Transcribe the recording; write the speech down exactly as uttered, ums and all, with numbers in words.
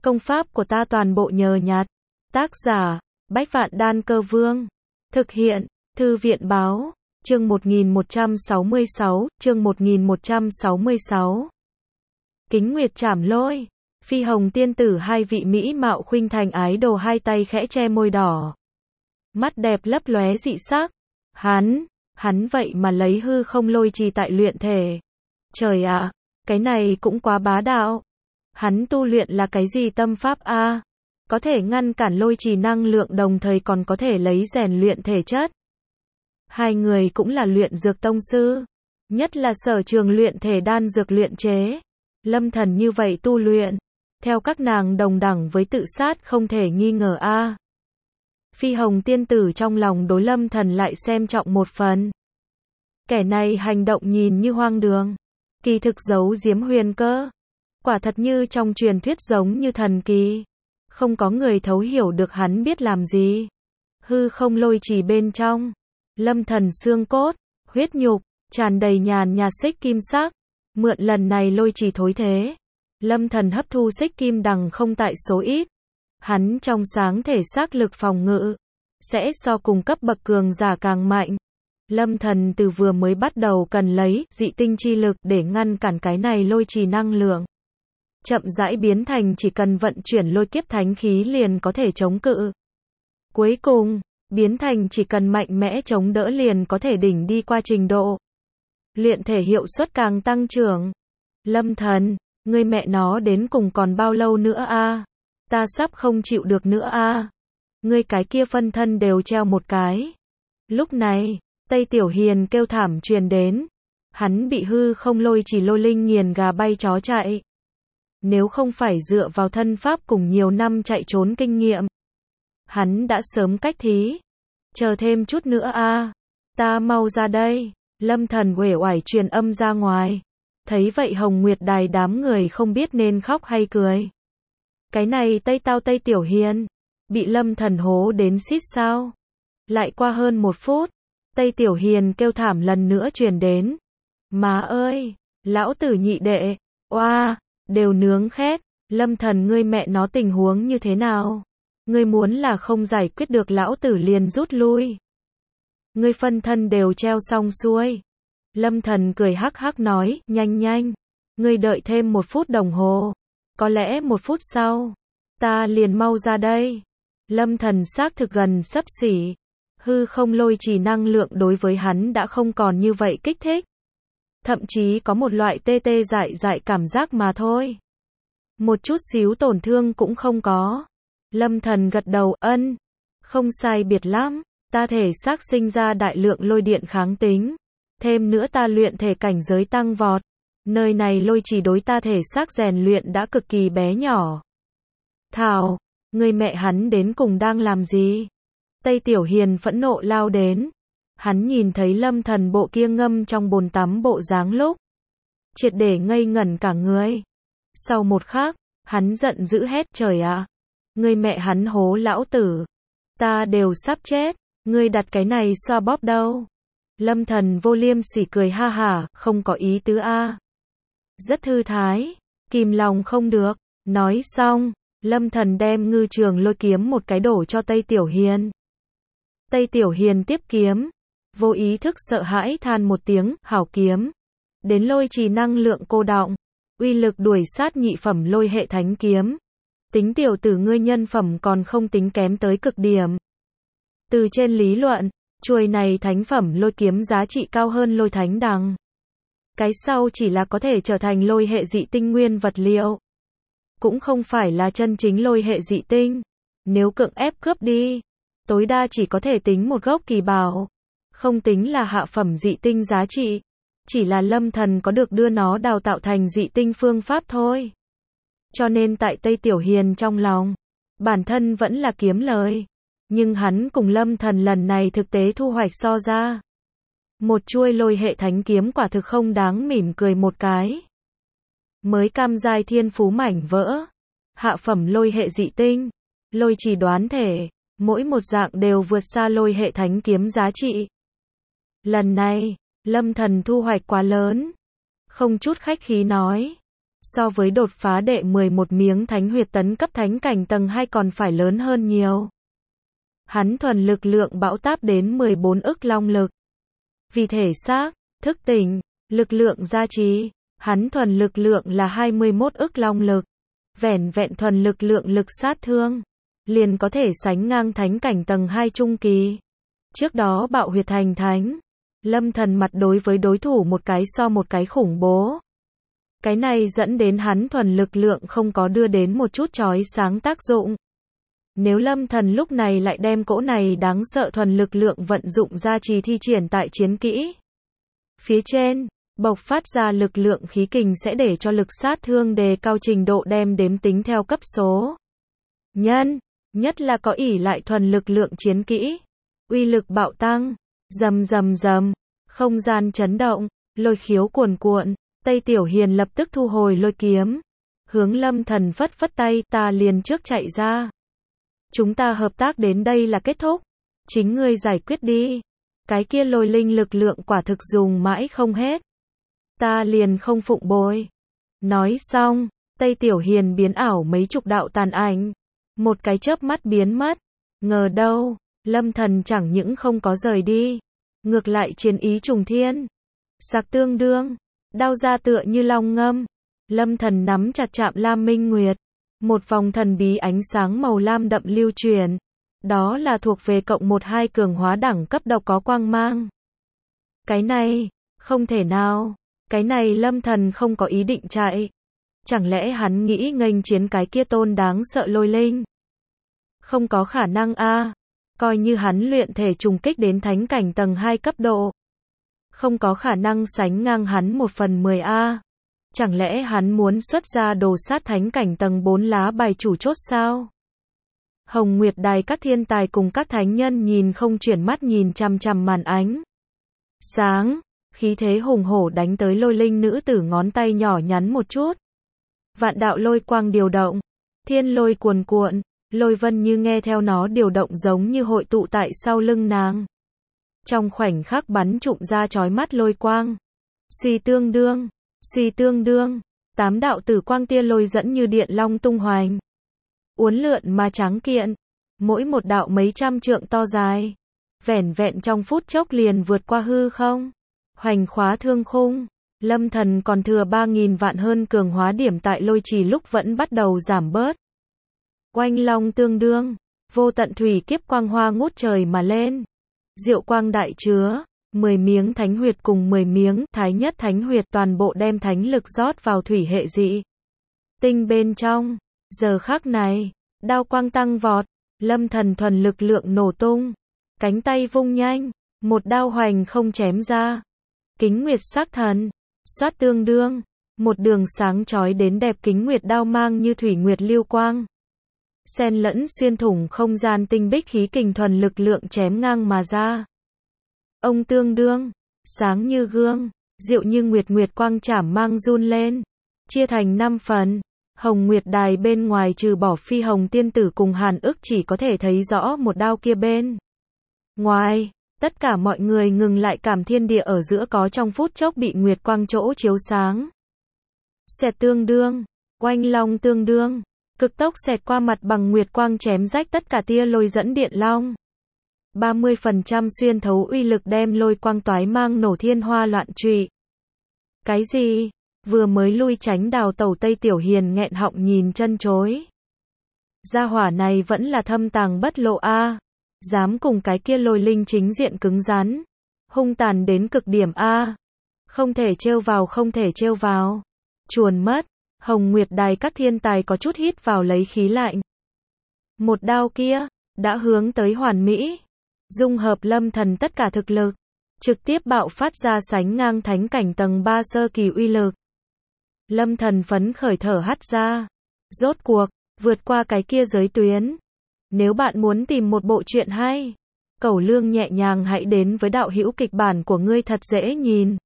Công pháp của ta toàn bộ nhờ nhặt. Tác giả, Bách Vạn Đan Cơ Vương. Thực hiện, Thư viện Báo. Chương một nghìn một trăm sáu mươi sáu, chương một nghìn một trăm sáu mươi sáu. Kính Nguyệt Trảm Lôi. Phi Hồng tiên tử hai vị mỹ mạo khuynh thành ái đồ hai tay khẽ che môi đỏ. Mắt đẹp lấp lóe dị sắc. Hắn, hắn vậy mà lấy hư không lôi trì tại luyện thể. Trời ạ, cái này cũng quá bá đạo. Hắn tu luyện là cái gì tâm pháp a? Có thể ngăn cản lôi trì năng lượng đồng thời còn có thể lấy rèn luyện thể chất. Hai người cũng là luyện dược tông sư, nhất là sở trường luyện thể đan dược luyện chế. Lâm Thần như vậy tu luyện, theo các nàng đồng đẳng với tự sát không thể nghi ngờ a. Phi Hồng tiên tử trong lòng đối Lâm Thần lại xem trọng một phần. Kẻ này hành động nhìn như hoang đường, kỳ thực giấu giếm huyền cơ. Quả thật như trong truyền thuyết giống như thần kỳ. Không có người thấu hiểu được hắn biết làm gì. Hư không lôi trì bên trong, Lâm Thần xương cốt, huyết nhục, tràn đầy nhàn nhạt xích kim sắc. Mượn lần này lôi trì thối thế, Lâm Thần hấp thu xích kim đằng không tại số ít. Hắn trong sáng thể xác lực phòng ngự, sẽ so cùng cấp bậc cường giả càng mạnh. Lâm Thần từ vừa mới bắt đầu cần lấy dị tinh chi lực để ngăn cản cái này lôi trì năng lượng. Chậm rãi biến thành chỉ cần vận chuyển lôi kiếp thánh khí liền có thể chống cự. Cuối cùng, biến thành chỉ cần mạnh mẽ chống đỡ liền có thể đỉnh đi qua trình độ. Luyện thể hiệu suất càng tăng trưởng. Lâm Thần, ngươi mẹ nó đến cùng còn bao lâu nữa a? Ta sắp không chịu được nữa a. Ngươi cái kia phân thân đều treo một cái. Lúc này, Tây Tiểu Hiền kêu thảm truyền đến. Hắn bị hư không lôi chỉ lôi linh nghiền gà bay chó chạy. Nếu không phải dựa vào thân pháp cùng nhiều năm chạy trốn kinh nghiệm, hắn đã sớm cách thí. Chờ thêm chút nữa a, ta mau ra đây. Lâm Thần uể oải truyền âm ra ngoài. Thấy vậy Hồng Nguyệt Đài đám người không biết nên khóc hay cười. Cái này Tây tao Tây Tiểu Hiền, bị Lâm Thần hố đến xít sao. Lại qua hơn một phút, Tây Tiểu Hiền kêu thảm lần nữa truyền đến. Má ơi, lão tử nhị đệ, oa, đều nướng khét. Lâm Thần ngươi mẹ nó tình huống như thế nào? Ngươi muốn là không giải quyết được lão tử liền rút lui. Ngươi phân thân đều treo xong xuôi. Lâm Thần cười hắc hắc nói, nhanh nhanh. Ngươi đợi thêm một phút đồng hồ. Có lẽ một phút sau, ta liền mau ra đây. Lâm Thần xác thực gần sắp xỉ. Hư không lôi trì năng lượng đối với hắn đã không còn như vậy kích thích. Thậm chí có một loại tê tê dại dại cảm giác mà thôi. Một chút xíu tổn thương cũng không có. Lâm Thần gật đầu, ân. Không sai biệt lắm, ta thể xác sinh ra đại lượng lôi điện kháng tính. Thêm nữa ta luyện thể cảnh giới tăng vọt. Nơi này lôi trì đối ta thể xác rèn luyện đã cực kỳ bé nhỏ. Thảo, người mẹ hắn đến cùng đang làm gì? Tây Tiểu Hiền phẫn nộ lao đến. Hắn nhìn thấy Lâm Thần bộ kia ngâm trong bồn tắm bộ dáng lúc, triệt để ngây ngẩn cả người. Sau một khắc, hắn giận dữ hét trời ạ. Ngươi mẹ hắn hố lão tử. Ta đều sắp chết. Ngươi đặt cái này xoa bóp đâu? Lâm Thần vô liêm sỉ cười ha hả, không có ý tứ a. Rất thư thái, kìm lòng không được. Nói xong, Lâm Thần đem ngư trường lôi kiếm một cái đổ cho Tây Tiểu Hiền. Tây Tiểu Hiền tiếp kiếm, vô ý thức sợ hãi than một tiếng, hảo kiếm. Đến lôi trì năng lượng cô đọng, uy lực đuổi sát nhị phẩm lôi hệ thánh kiếm. Tính tiểu tử ngươi nhân phẩm còn không tính kém tới cực điểm. Từ trên lý luận, chuôi này thánh phẩm lôi kiếm giá trị cao hơn lôi thánh đằng. Cái sau chỉ là có thể trở thành lôi hệ dị tinh nguyên vật liệu. Cũng không phải là chân chính lôi hệ dị tinh. Nếu cưỡng ép cướp đi, tối đa chỉ có thể tính một gốc kỳ bảo. Không tính là hạ phẩm dị tinh giá trị. Chỉ là Lâm Thần có được đưa nó đào tạo thành dị tinh phương pháp thôi. Cho nên tại Tây Tiểu Hiền trong lòng, bản thân vẫn là kiếm lời. Nhưng hắn cùng Lâm Thần lần này thực tế thu hoạch so ra. Một chuôi lôi hệ thánh kiếm quả thực không đáng mỉm cười một cái. Mới cam giai thiên phú mảnh vỡ. Hạ phẩm lôi hệ dị tinh. Lôi trì đoán thể. Mỗi một dạng đều vượt xa lôi hệ thánh kiếm giá trị. Lần này, Lâm Thần thu hoạch quá lớn. Không chút khách khí nói. so với đột phá đệ mười một miếng thánh huyệt tấn cấp thánh cảnh tầng hai còn phải lớn hơn nhiều. Hắn thuần lực lượng bão táp đến mười bốn ức long lực. Vì thể xác, thức tỉnh, lực lượng gia trì, hắn thuần lực lượng là hai mươi mốt ức long lực. Vẻn vẹn thuần lực lượng lực sát thương, liền có thể sánh ngang thánh cảnh tầng hai trung kỳ. Trước đó bạo huyệt thành thánh, Lâm Thần mặt đối với đối thủ một cái so một cái khủng bố. Cái này dẫn đến hắn thuần lực lượng không có đưa đến một chút chói sáng tác dụng. Nếu Lâm Thần lúc này lại đem cỗ này đáng sợ thuần lực lượng vận dụng gia trì thi triển tại chiến kỹ phía trên, bộc phát ra lực lượng khí kình sẽ để cho lực sát thương đề cao trình độ đem đếm tính theo cấp số nhân, nhất là có ỷ lại thuần lực lượng chiến kỹ, uy lực bạo tăng, rầm rầm rầm, không gian chấn động, lôi khiếu cuồn cuộn, Tây Tiểu Hiền lập tức thu hồi lôi kiếm, hướng Lâm Thần phất phất tay, ta liền trước chạy ra. Chúng ta hợp tác đến đây là kết thúc, chính ngươi giải quyết đi. Cái kia lôi linh lực lượng quả thực dùng mãi không hết. Ta liền không phụng bồi. Nói xong, Tây Tiểu Hiền biến ảo mấy chục đạo tàn ảnh, một cái chớp mắt biến mất. Ngờ đâu, Lâm Thần chẳng những không có rời đi, ngược lại chiến ý trùng thiên. Sạc tương đương, đao ra tựa như long ngâm. Lâm Thần nắm chặt chạm Lam Minh Nguyệt, một vòng thần bí ánh sáng màu lam đậm lưu truyền. Đó là thuộc về cộng một hai cường hóa đẳng cấp độc có quang mang. Cái này, không thể nào. Cái này Lâm Thần không có ý định chạy. Chẳng lẽ hắn nghĩ nghênh chiến cái kia tôn đáng sợ lôi linh? Không có khả năng a. À. Coi như hắn luyện thể trùng kích đến thánh cảnh tầng hai cấp độ. Không có khả năng sánh ngang hắn một phần mười a. À. Chẳng lẽ hắn muốn xuất ra đồ sát thánh cảnh tầng bốn lá bài chủ chốt sao? Hồng Nguyệt Đài các thiên tài cùng các thánh nhân nhìn không chuyển mắt nhìn chằm chằm màn ánh sáng, khí thế hùng hổ đánh tới lôi linh nữ tử ngón tay nhỏ nhắn một chút. Vạn đạo lôi quang điều động, thiên lôi cuồn cuộn, lôi vân như nghe theo nó điều động giống như hội tụ tại sau lưng nàng. Trong khoảnh khắc bắn trụm ra chói mắt lôi quang. Suy tương đương, suy tương đương, tám đạo tử quang tia lôi dẫn như điện long tung hoành. Uốn lượn mà tráng kiện, mỗi một đạo mấy trăm trượng to dài, vẻn vẹn trong phút chốc liền vượt qua hư không, hoành khóa thương khung. Lâm Thần còn thừa ba nghìn vạn hơn cường hóa điểm tại lôi trì lúc vẫn bắt đầu giảm bớt. Oanh long tương đương, vô tận thủy kiếp quang hoa ngút trời mà lên. Diệu quang đại chứa, mười miếng thánh huyệt cùng mười miếng thái nhất thánh huyệt toàn bộ đem thánh lực rót vào thủy hệ dị tinh bên trong. Giờ khắc này, đao quang tăng vọt, Lâm Thần thuần lực lượng nổ tung, cánh tay vung nhanh, một đao hoành không chém ra. Kính nguyệt sắc thần, xoát tương đương, một đường sáng chói đến đẹp kính nguyệt đao mang như thủy nguyệt lưu quang. Xen lẫn xuyên thủng không gian tinh bích khí kình thuần lực lượng chém ngang mà ra. Ông tương đương, sáng như gương, diệu như nguyệt nguyệt quang chảm mang run lên, chia thành năm phần. Hồng Nguyệt Đài bên ngoài trừ bỏ Phi Hồng tiên tử cùng Hàn Ức chỉ có thể thấy rõ một đao kia bên ngoài, tất cả mọi người ngừng lại cảm thiên địa ở giữa có trong phút chốc bị nguyệt quang chỗ chiếu sáng. Xẹt tương đương, oanh long tương đương, cực tốc xẹt qua mặt bằng nguyệt quang chém rách tất cả tia lôi dẫn điện long. ba mươi phần trăm xuyên thấu uy lực đem lôi quang toái mang nổ thiên hoa loạn trụy. Cái gì? Vừa mới lui tránh đào tẩu Tây Tiểu Hiền nghẹn họng nhìn chân chối. Gia hỏa này vẫn là thâm tàng bất lộ a, à. Dám cùng cái kia lôi linh chính diện cứng rắn, hung tàn đến cực điểm a. À. Không thể trêu vào, không thể trêu vào. Chuồn mất, Hồng Nguyệt Đài các thiên tài có chút hít vào lấy khí lạnh. Một đao kia đã hướng tới hoàn mỹ, dung hợp Lâm Thần tất cả thực lực, trực tiếp bạo phát ra sánh ngang thánh cảnh tầng ba sơ kỳ uy lực. Lâm Thần phấn khởi thở hắt ra. Rốt cuộc, vượt qua cái kia giới tuyến. Nếu bạn muốn tìm một bộ truyện hay, cẩu lương nhẹ nhàng hãy đến với đạo hữu kịch bản của ngươi thật dễ nhìn.